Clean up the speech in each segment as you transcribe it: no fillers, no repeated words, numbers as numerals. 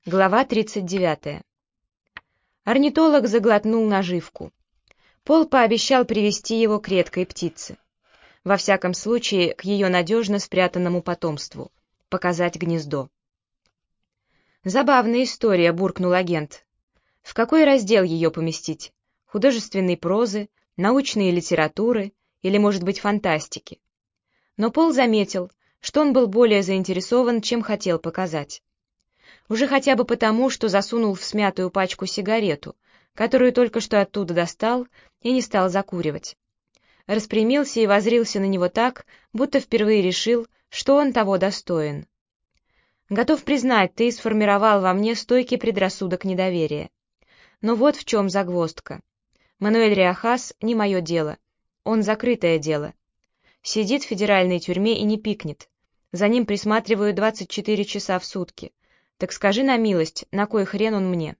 Глава 39. Орнитолог заглотнул наживку. Пол пообещал привести его к редкой птице. Во всяком случае, к ее надежно спрятанному потомству. Показать гнездо. «Забавная история», — буркнул агент. «В какой раздел ее поместить? Художественной прозы, научной литературы или, может быть, фантастики?» Но Пол заметил, что он был более заинтересован, чем хотел показать. Уже хотя бы потому, что засунул в смятую пачку сигарету, которую только что оттуда достал и не стал закуривать. Распрямился и воззрился на него так, будто впервые решил, что он того достоин. «Готов признать, ты сформировал во мне стойкий предрассудок недоверия. Но вот в чем загвоздка. Мануэль Риохас не мое дело. Он закрытое дело. Сидит в федеральной тюрьме и не пикнет. За ним присматривают 24 часа в сутки. Так скажи на милость, на кой хрен он мне?»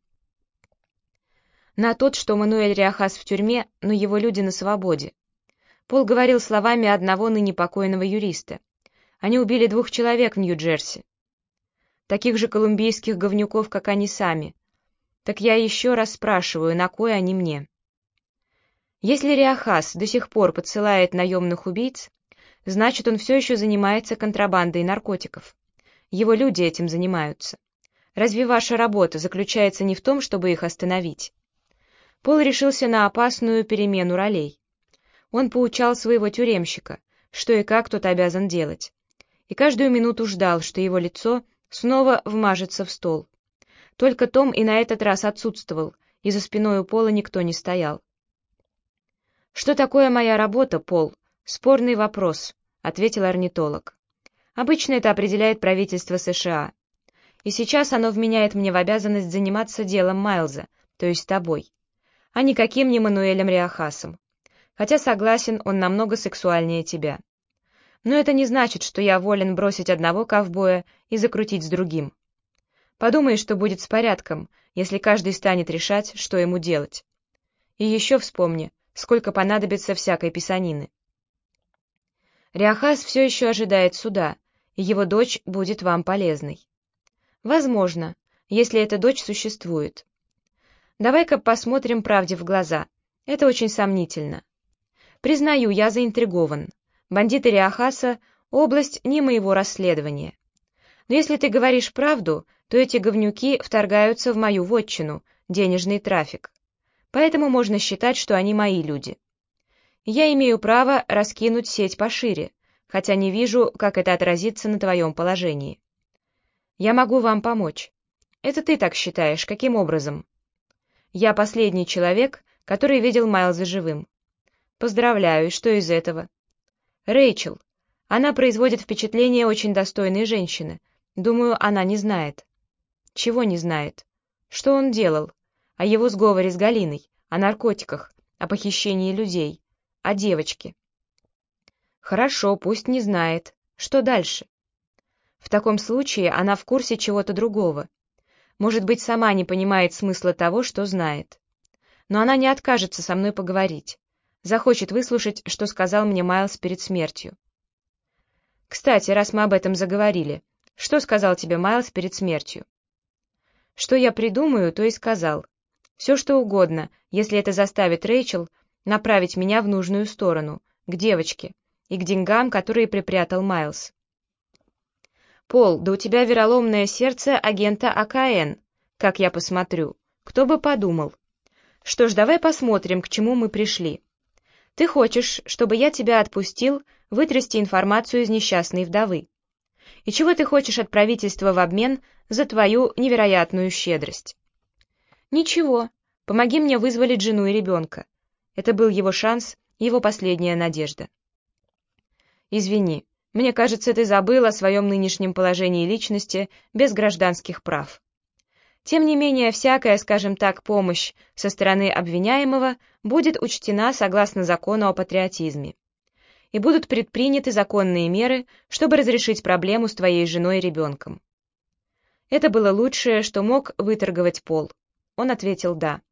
На тот, что Мануэль Риохас в тюрьме, но его люди на свободе. Пол говорил словами одного ныне покойного юриста. Они убили 2 человек в Нью-Джерси. Таких же колумбийских говнюков, как они сами. Так я еще раз спрашиваю, на кой они мне? Если Риохас до сих пор подсылает наемных убийц, значит, он все еще занимается контрабандой наркотиков. Его люди этим занимаются. Разве ваша работа заключается не в том, чтобы их остановить? Пол решился на опасную перемену ролей. Он поучал своего тюремщика, что и как тот обязан делать, и каждую минуту ждал, что его лицо снова вмажется в стол. Только Том и на этот раз отсутствовал, и за спиной у Пола никто не стоял. «Что такое моя работа, Пол? Спорный вопрос», — ответил орнитолог. «Обычно это определяет правительство США. И сейчас оно вменяет мне в обязанность заниматься делом Майлза, то есть тобой, а никаким не Мануэлем Риохасом. Хотя, согласен, он намного сексуальнее тебя. Но это не значит, что я волен бросить одного ковбоя и закрутить с другим. Подумай, что будет с порядком, если каждый станет решать, что ему делать. И еще вспомни, сколько понадобится всякой писанины. Риохас все еще ожидает суда, и его дочь будет вам полезной. Возможно, если эта дочь существует. Давай-ка посмотрим правде в глаза. Это очень сомнительно. Признаю, я заинтригован. Бандиты Риохаса — область не моего расследования. Но если ты говоришь правду, то эти говнюки вторгаются в мою вотчину, денежный трафик. Поэтому можно считать, что они мои люди. Я имею право раскинуть сеть пошире, хотя не вижу, как это отразится на твоем положении. Я могу вам помочь. Это ты так считаешь, каким образом? Я последний человек, который видел Майлза живым. Поздравляю, и что из этого? Рэйчел. Она производит впечатление очень достойной женщины. Думаю, она не знает. Чего не знает? Что он делал? О его сговоре с Галиной, о наркотиках, о похищении людей, о девочке. Хорошо, пусть не знает. Что дальше? В таком случае она в курсе чего-то другого. Может быть, сама не понимает смысла того, что знает. Но она не откажется со мной поговорить. Захочет выслушать, что сказал мне Майлз перед смертью. Кстати, раз мы об этом заговорили, что сказал тебе Майлз перед смертью? Что я придумаю, то и сказал. Все, что угодно, если это заставит Рэйчел направить меня в нужную сторону, к девочке и к деньгам, которые припрятал Майлз. Пол, да у тебя вероломное сердце агента АКН, как я посмотрю. Кто бы подумал. Что ж, давай посмотрим, к чему мы пришли. Ты хочешь, чтобы я тебя отпустил вытрясти информацию из несчастной вдовы. И чего ты хочешь от правительства в обмен за твою невероятную щедрость? Ничего. Помоги мне вызволить жену и ребенка. Это был его шанс, его последняя надежда. Извини. Мне кажется, ты забыл о своем нынешнем положении личности без гражданских прав. Тем не менее, всякая, скажем так, помощь со стороны обвиняемого будет учтена согласно закону о патриотизме. И будут предприняты законные меры, чтобы разрешить проблему с твоей женой и ребенком. Это было лучшее, что мог выторговать Пол. Он ответил «да».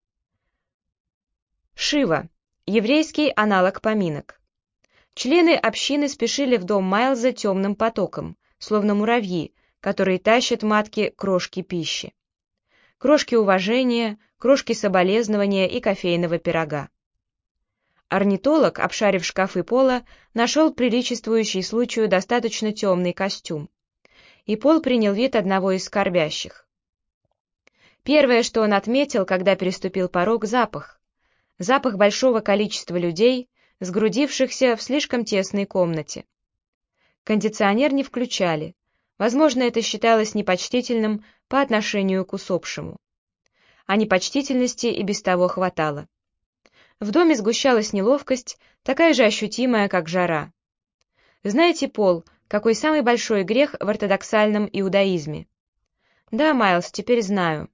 Шива. Еврейский аналог поминок. Члены общины спешили в дом Майлза темным потоком, словно муравьи, которые тащат матки крошки пищи. Крошки уважения, крошки соболезнования и кофейного пирога. Орнитолог, обшарив шкафы Пола, нашел приличествующий случаю достаточно темный костюм, и Пол принял вид одного из скорбящих. Первое, что он отметил, когда переступил порог, — запах. Запах большого количества людей, сгрудившихся в слишком тесной комнате. Кондиционер не включали. Возможно, это считалось непочтительным по отношению к усопшему. А непочтительности и без того хватало. В доме сгущалась неловкость, такая же ощутимая, как жара. Знаете, Пол, какой самый большой грех в ортодоксальном иудаизме? Да, Майлз, теперь знаю.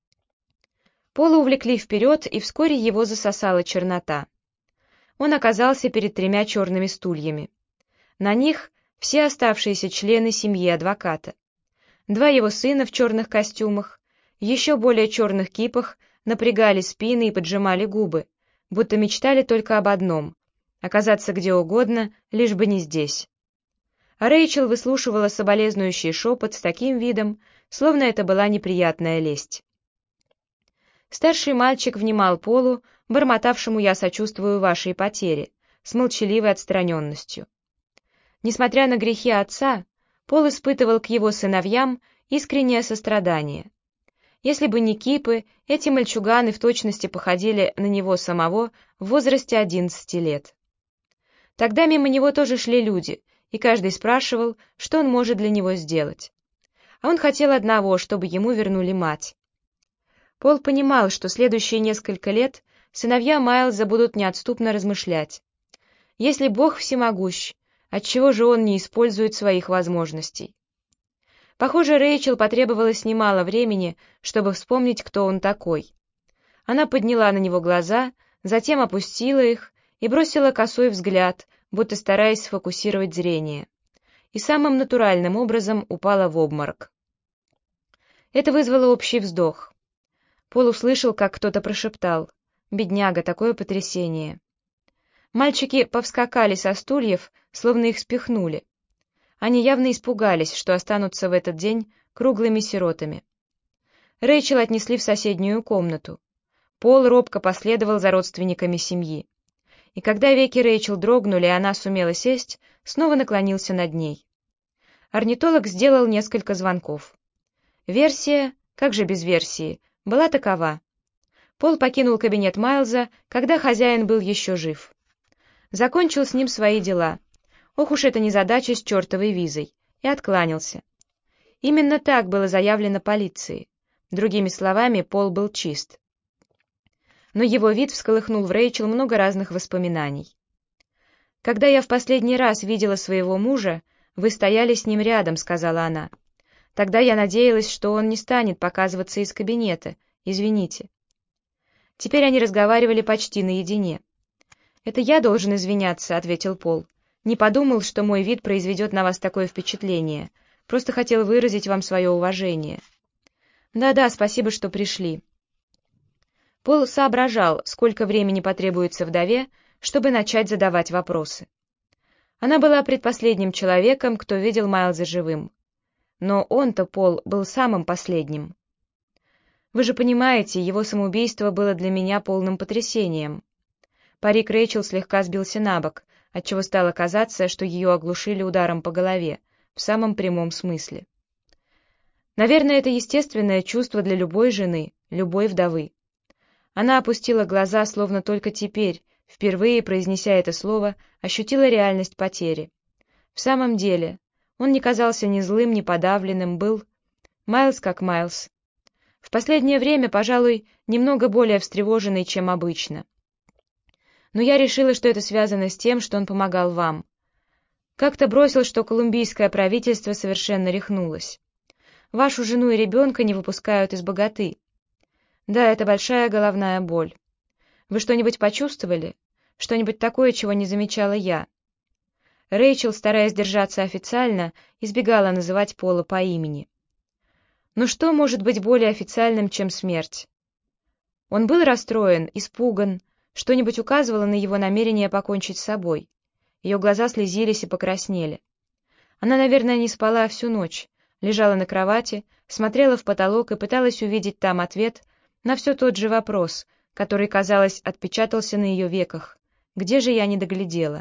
Пола увлекли вперед, и вскоре его засосала чернота. Он оказался перед 3 черными стульями. На них все оставшиеся члены семьи адвоката. 2 его сына в черных костюмах, еще более черных кипах, напрягали спины и поджимали губы, будто мечтали только об одном — оказаться где угодно, лишь бы не здесь. А Рэйчел выслушивала соболезнующий шепот с таким видом, словно это была неприятная лесть. Старший мальчик внимал Полу, бормотавшему «я сочувствую вашей потере», с молчаливой отстраненностью. Несмотря на грехи отца, Пол испытывал к его сыновьям искреннее сострадание. Если бы не кипы, эти мальчуганы в точности походили на него самого в возрасте 11 лет. Тогда мимо него тоже шли люди, и каждый спрашивал, что он может для него сделать. А он хотел одного, чтобы ему вернули мать. Пол понимал, что следующие несколько лет сыновья Майлза будут неотступно размышлять. Если Бог всемогущ, отчего же Он не использует своих возможностей? Похоже, Рэйчел потребовалось немало времени, чтобы вспомнить, кто он такой. Она подняла на него глаза, затем опустила их и бросила косой взгляд, будто стараясь сфокусировать зрение, и самым натуральным образом упала в обморок. Это вызвало общий вздох. Пол услышал, как кто-то прошептал: «Бедняга, такое потрясение!» Мальчики повскакали со стульев, словно их спихнули. Они явно испугались, что останутся в этот день круглыми сиротами. Рэйчел отнесли в соседнюю комнату. Пол робко последовал за родственниками семьи. И когда веки Рэйчел дрогнули, и она сумела сесть, снова наклонился над ней. Орнитолог сделал несколько звонков. Версия, как же без версии, была такова. Пол покинул кабинет Майлза, когда хозяин был еще жив. Закончил с ним свои дела. Ох уж эта незадача с чертовой визой. И откланялся. Именно так было заявлено полиции. Другими словами, Пол был чист. Но его вид всколыхнул в Рэйчел много разных воспоминаний. «Когда я в последний раз видела своего мужа, вы стояли с ним рядом», — сказала она. «Тогда я надеялась, что он не станет показываться из кабинета. Извините». Теперь они разговаривали почти наедине. «Это я должен извиняться», — ответил Пол. «Не подумал, что мой вид произведет на вас такое впечатление. Просто хотел выразить вам свое уважение». «Да-да, спасибо, что пришли». Пол соображал, сколько времени потребуется вдове, чтобы начать задавать вопросы. Она была предпоследним человеком, кто видел Майлза живым. Но он-то, Пол, был самым последним. Вы же понимаете, его самоубийство было для меня полным потрясением. Парик Рэйчел слегка сбился на бок, отчего стало казаться, что ее оглушили ударом по голове, в самом прямом смысле. Наверное, это естественное чувство для любой жены, любой вдовы. Она опустила глаза, словно только теперь, впервые произнеся это слово, ощутила реальность потери. В самом деле, он не казался ни злым, ни подавленным, был Майлз как Майлз. В последнее время, пожалуй, немного более встревоженный, чем обычно. Но я решила, что это связано с тем, что он помогал вам. Как-то бросил, что колумбийское правительство совершенно рехнулось. Вашу жену и ребенка не выпускают из богаты. Да, это большая головная боль. Вы что-нибудь почувствовали? Что-нибудь такое, чего не замечала я?» Рэйчел, стараясь держаться официально, избегала называть Пола по имени. Но что может быть более официальным, чем смерть? Он был расстроен, испуган, что-нибудь указывало на его намерение покончить с собой. Ее глаза слезились и покраснели. Она, наверное, не спала всю ночь, лежала на кровати, смотрела в потолок и пыталась увидеть там ответ на все тот же вопрос, который, казалось, отпечатался на ее веках. Где же я не доглядела?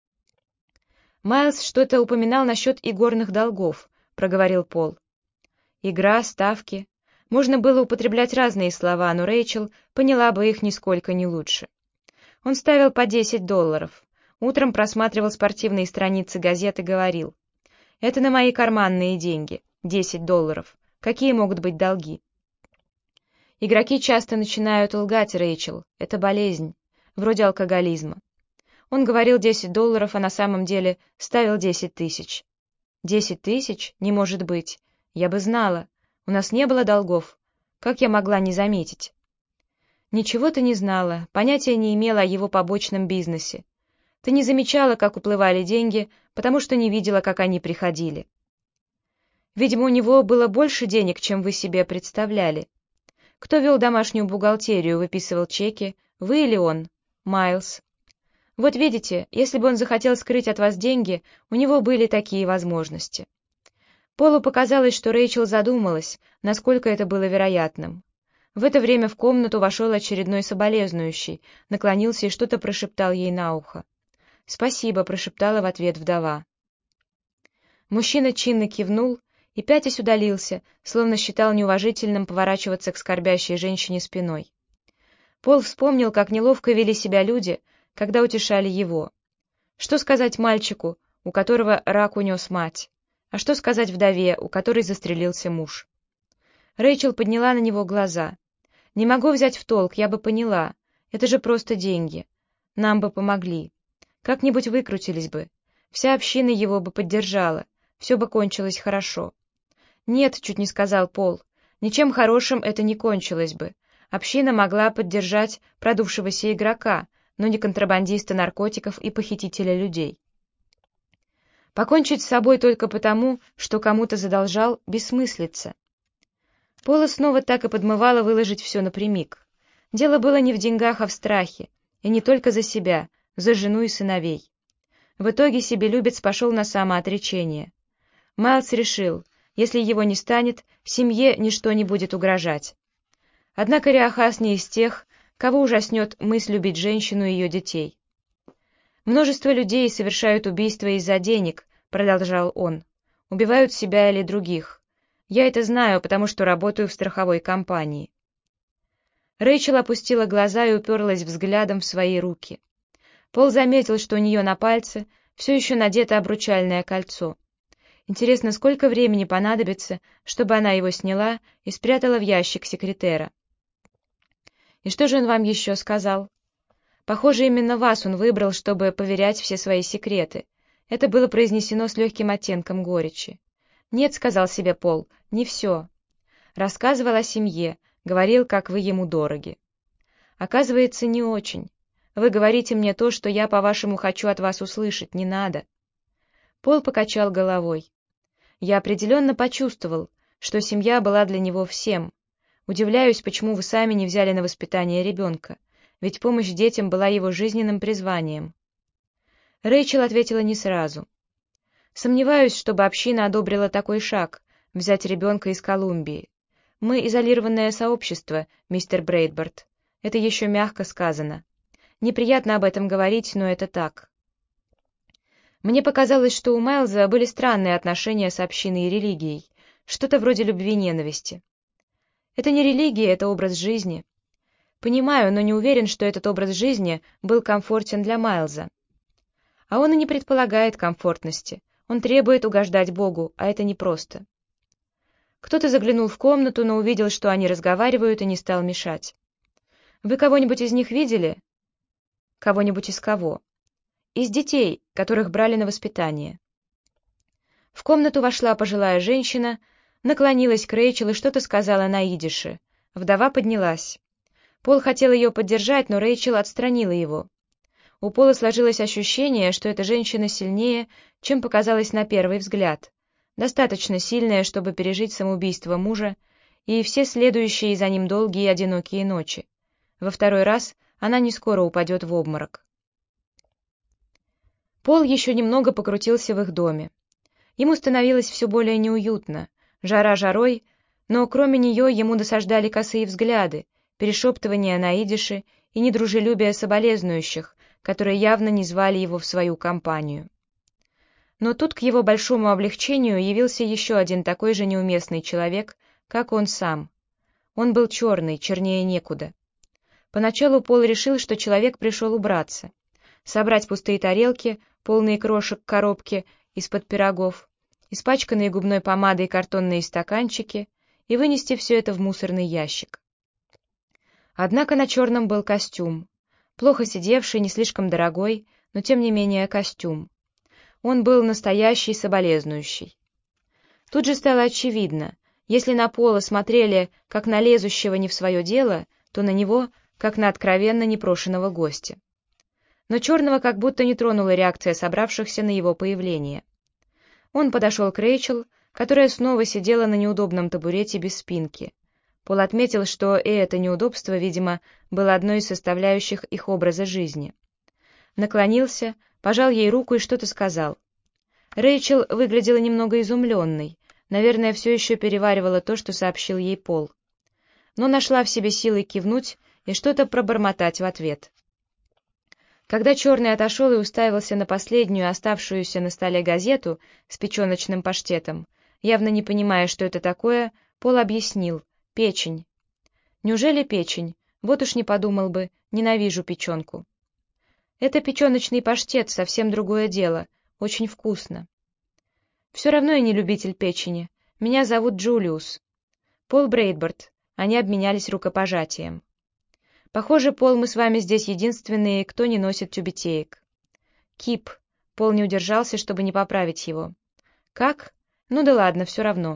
«Майлз что-то упоминал насчет игорных долгов», — проговорил Пол. «Игра, ставки». Можно было употреблять разные слова, но Рэйчел поняла бы их нисколько не лучше. Он ставил по $10. Утром просматривал спортивные страницы газет и говорил: «Это на мои карманные деньги. $10. Какие могут быть долги?» Игроки часто начинают лгать, Рэйчел. Это болезнь, вроде алкоголизма. Он говорил $10, а на самом деле ставил 10 тысяч. 10 тысяч? Не может быть. Я бы знала. У нас не было долгов. Как я могла не заметить? Ничего ты не знала, понятия не имела о его побочном бизнесе. Ты не замечала, как уплывали деньги, потому что не видела, как они приходили. Видимо, у него было больше денег, чем вы себе представляли. Кто вел домашнюю бухгалтерию, выписывал чеки, вы или он? Майлз. Вот видите, если бы он захотел скрыть от вас деньги, у него были такие возможности. Полу показалось, что Рэйчел задумалась, насколько это было вероятным. В это время в комнату вошел очередной соболезнующий, наклонился и что-то прошептал ей на ухо. «Спасибо», — прошептала в ответ вдова. Мужчина чинно кивнул и пятясь удалился, словно считал неуважительным поворачиваться к скорбящей женщине спиной. Пол вспомнил, как неловко вели себя люди, когда утешали его. Что сказать мальчику, у которого рак унес мать? А что сказать вдове, у которой застрелился муж? Рэйчел подняла на него глаза. «Не могу взять в толк, я бы поняла. Это же просто деньги. Нам бы помогли. Как-нибудь выкрутились бы. Вся община его бы поддержала. Все бы кончилось хорошо». «Нет», — чуть не сказал Пол, — «ничем хорошим это не кончилось бы. Община могла поддержать продувшегося игрока, но не контрабандиста наркотиков и похитителя людей. Покончить с собой только потому, что кому-то задолжал, бессмыслица». Пола снова так и подмывала выложить все напрямик. Дело было не в деньгах, а в страхе, и не только за себя, за жену и сыновей. В итоге себелюбец пошел на самоотречение. Майлз решил, если его не станет, семье ничто не будет угрожать. Однако Риохас не из тех, кого ужаснет мысль любить женщину и ее детей. «Множество людей совершают убийства из-за денег», — продолжал он. «Убивают себя или других. Я это знаю, потому что работаю в страховой компании». Рэйчел опустила глаза и уперлась взглядом в свои руки. Пол заметил, что у нее на пальце все еще надето обручальное кольцо. Интересно, сколько времени понадобится, чтобы она его сняла и спрятала в ящик секретера. «И что же он вам еще сказал?» «Похоже, именно вас он выбрал, чтобы поверять все свои секреты». Это было произнесено с легким оттенком горечи. «Нет», — сказал себе Пол, — «не все». Рассказывал о семье, говорил, как вы ему дороги. «Оказывается, не очень. Вы говорите мне то, что я, по-вашему, хочу от вас услышать, не надо». Пол покачал головой. «Я определенно почувствовал, что семья была для него всем. Удивляюсь, почему вы сами не взяли на воспитание ребенка, ведь помощь детям была его жизненным призванием». Рэйчел ответила не сразу. «Сомневаюсь, чтобы община одобрила такой шаг — взять ребенка из Колумбии. Мы изолированное сообщество, мистер Брейдборд. Это еще мягко сказано. Неприятно об этом говорить, но это так. Мне показалось, что у Майлза были странные отношения с общиной и религией, что-то вроде любви-ненависти. Это не религия, это образ жизни. Понимаю, но не уверен, что этот образ жизни был комфортен для Майлза. А он и не предполагает комфортности. Он требует угождать Богу, а это непросто». Кто-то заглянул в комнату, но увидел, что они разговаривают, и не стал мешать. «Вы кого-нибудь из них видели?» «Кого-нибудь из кого?» «Из детей, которых брали на воспитание». В комнату вошла пожилая женщина, наклонилась к Рэйчел и что-то сказала на идише. Вдова поднялась. Пол хотел ее поддержать, но Рэйчел отстранила его. У Пола сложилось ощущение, что эта женщина сильнее, чем показалось на первый взгляд. Достаточно сильная, чтобы пережить самоубийство мужа и все следующие за ним долгие и одинокие ночи. Во второй раз она не скоро упадет в обморок. Пол еще немного покрутился в их доме. Ему становилось все более неуютно. Жара жарой, но кроме нее ему досаждали косые взгляды, перешептывания на идише и недружелюбие соболезнующих, которые явно не звали его в свою компанию. Но тут к его большому облегчению явился еще один такой же неуместный человек, как он сам. Он был черный, чернее некуда. Поначалу Пол решил, что человек пришел убраться, собрать пустые тарелки, полные крошек коробки из-под пирогов, испачканные губной помадой картонные стаканчики и вынести все это в мусорный ящик. Однако на черном был костюм, плохо сидевший, не слишком дорогой, но тем не менее костюм. Он был настоящий соболезнующий. Тут же стало очевидно, если на Пола смотрели как на лезущего не в свое дело, то на него как на откровенно непрошеного гостя. Но черного как будто не тронула реакция собравшихся на его появление. Он подошел к Рэйчел, которая снова сидела на неудобном табурете без спинки. Пол отметил, что и это неудобство, видимо, было одной из составляющих их образа жизни. Наклонился, пожал ей руку и что-то сказал. Рэйчел выглядела немного изумленной, наверное, все еще переваривала то, что сообщил ей Пол. Но нашла в себе силы кивнуть и что-то пробормотать в ответ. Когда черный отошел и уставился на последнюю оставшуюся на столе газету с печеночным паштетом, явно не понимая, что это такое, Пол объяснил: печень. Неужели печень? Вот уж не подумал бы, ненавижу печенку. Это печеночный паштет, совсем другое дело, очень вкусно. Все равно я не любитель печени. Меня зовут Джулиус. Пол Брейдборд. Они обменялись рукопожатием. Похоже, Пол, мы с вами здесь единственные, кто не носит тюбетеек. Кип. Пол не удержался, чтобы не поправить его. Как? Ну да ладно, все равно.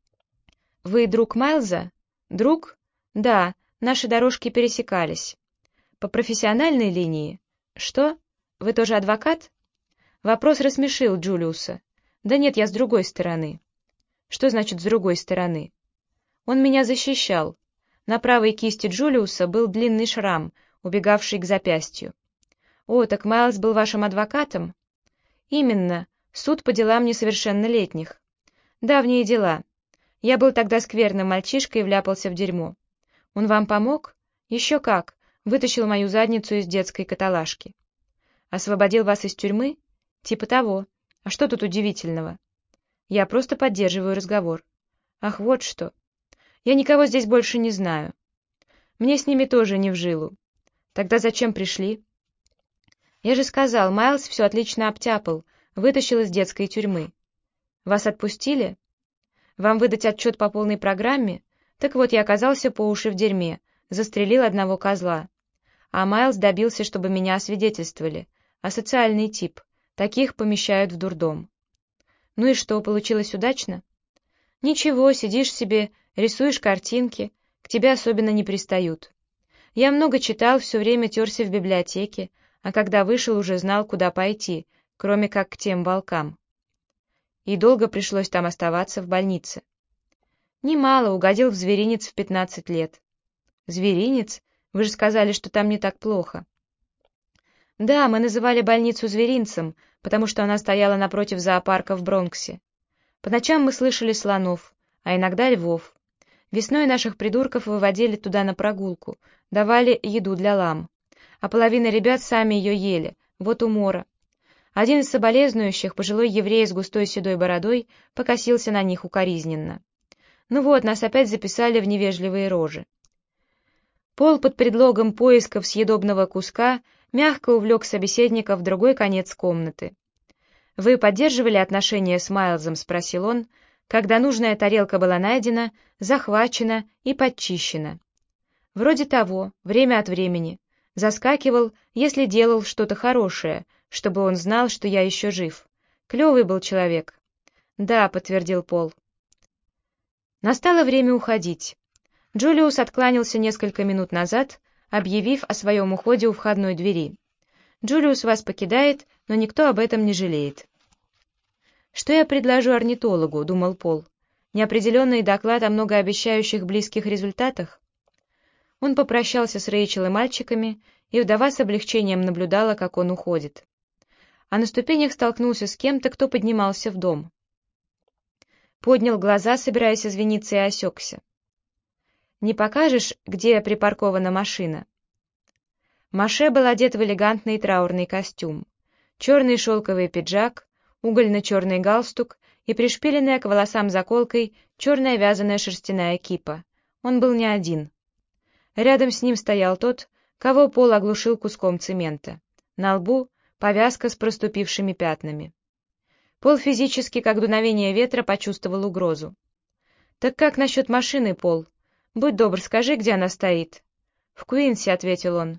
Вы друг Майлза? Друг? Да, наши дорожки пересекались. По профессиональной линии? Что? Вы тоже адвокат? Вопрос рассмешил Джулиуса. Да нет, я с другой стороны. Что значит с другой стороны? Он меня защищал. На правой кисти Джулиуса был длинный шрам, убегавший к запястью. О, так Майлз был вашим адвокатом? Именно, суд по делам несовершеннолетних. Давние дела. Я был тогда скверным мальчишкой и вляпался в дерьмо. Он вам помог? Еще как. Вытащил мою задницу из детской каталажки. Освободил вас из тюрьмы? Типа того. А что тут удивительного? Я просто поддерживаю разговор. Ах, вот что. Я никого здесь больше не знаю. Мне с ними тоже не в жилу. Тогда зачем пришли? Я же сказал, Майлз все отлично обтяпал, вытащил из детской тюрьмы. Вас отпустили? Вам выдать отчет по полной программе? Так вот, я оказался по уши в дерьме, застрелил одного козла. А Майлз добился, чтобы меня освидетельствовали. Асоциальный тип. Таких помещают в дурдом. Ну и что, получилось удачно? Ничего, сидишь себе, рисуешь картинки, к тебе особенно не пристают. Я много читал, все время терся в библиотеке, а когда вышел, уже знал, куда пойти, кроме как к тем волкам. И долго пришлось там оставаться в больнице. Немало, угодил в зверинец в 15 лет. Зверинец? Вы же сказали, что там не так плохо. Да, мы называли больницу зверинцем, потому что она стояла напротив зоопарка в Бронксе. По ночам мы слышали слонов, а иногда львов. Весной наших придурков выводили туда на прогулку, давали еду для лам. А половина ребят сами ее ели, вот умора. Один из соболезнующих, пожилой еврей с густой седой бородой, покосился на них укоризненно. Ну вот, нас опять записали в невежливые рожи. Пол под предлогом поисков съедобного куска мягко увлек собеседника в другой конец комнаты. «Вы поддерживали отношения с Майлзом?» — спросил он, когда нужная тарелка была найдена, захвачена и подчищена. «Вроде того, время от времени. Заскакивал, если делал что-то хорошее, чтобы он знал, что я еще жив. Клевый был человек». «Да», — подтвердил Пол. Настало время уходить. Джулиус откланялся несколько минут назад, объявив о своем уходе у входной двери. «Джулиус вас покидает, но никто об этом не жалеет». «Что я предложу орнитологу?» — думал Пол. «Неопределенный доклад о многообещающих близких результатах?» Он попрощался с Рэйчел и мальчиками, и вдова с облегчением наблюдала, как он уходит. А на ступенях столкнулся с кем-то, кто поднимался в дом. поднял глаза, собираясь извиниться, и осекся. «Не покажешь, где припаркована машина?» Моше был одет в элегантный траурный костюм, черный шелковый пиджак, угольно-черный галстук и пришпиленная к волосам заколкой черная вязаная шерстяная кипа. Он был не один. Рядом с ним стоял тот, кого Пол оглушил куском цемента. На лбу повязка с проступившими пятнами. Пол физически, как дуновение ветра, почувствовал угрозу. «Так как насчет машины, Пол? Будь добр, скажи, где она стоит». «В Куинсе», — ответил он.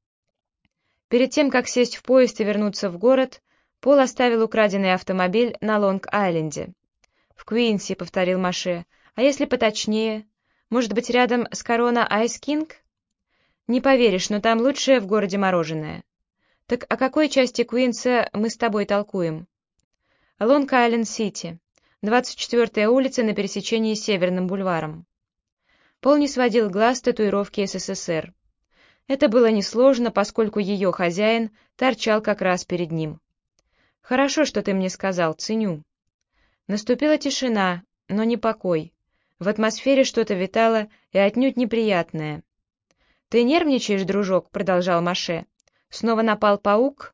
Перед тем, как сесть в поезд и вернуться в город, Пол оставил украденный автомобиль на Лонг-Айленде. «В Куинсе», — повторил Моше. «А если поточнее? Может быть, рядом с Корона Айс Кинг?» «Не поверишь, но там лучшее в городе мороженое». «Так о какой части Куинса мы с тобой толкуем?» «Лонг-Айленд-Сити, 24-я улица на пересечении с Северным бульваром». Пол не сводил глаз с татуировки СССР. Это было несложно, поскольку ее хозяин торчал как раз перед ним. «Хорошо, что ты мне сказал, ценю». Наступила тишина, но не покой. В атмосфере что-то витало и отнюдь неприятное. «Ты нервничаешь, дружок?» — продолжал Моше. «Снова напал паук?»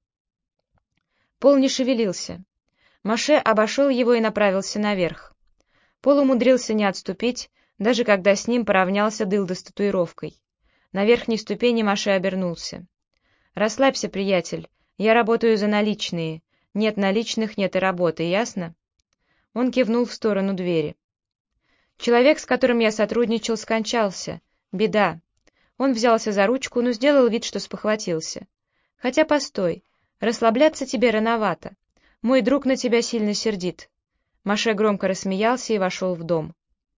Пол не шевелился. Моше обошел его и направился наверх. Пол умудрился не отступить, даже когда с ним поравнялся дылда с татуировкой. На верхней ступени Моше обернулся. «Расслабься, приятель, я работаю за наличные. Нет наличных, нет и работы, ясно?» Он кивнул в сторону двери. «Человек, с которым я сотрудничал, скончался. Беда». Он взялся за ручку, но сделал вид, что спохватился. «Хотя постой, расслабляться тебе рановато. Мой друг на тебя сильно сердит». Моше громко рассмеялся и вошел в дом.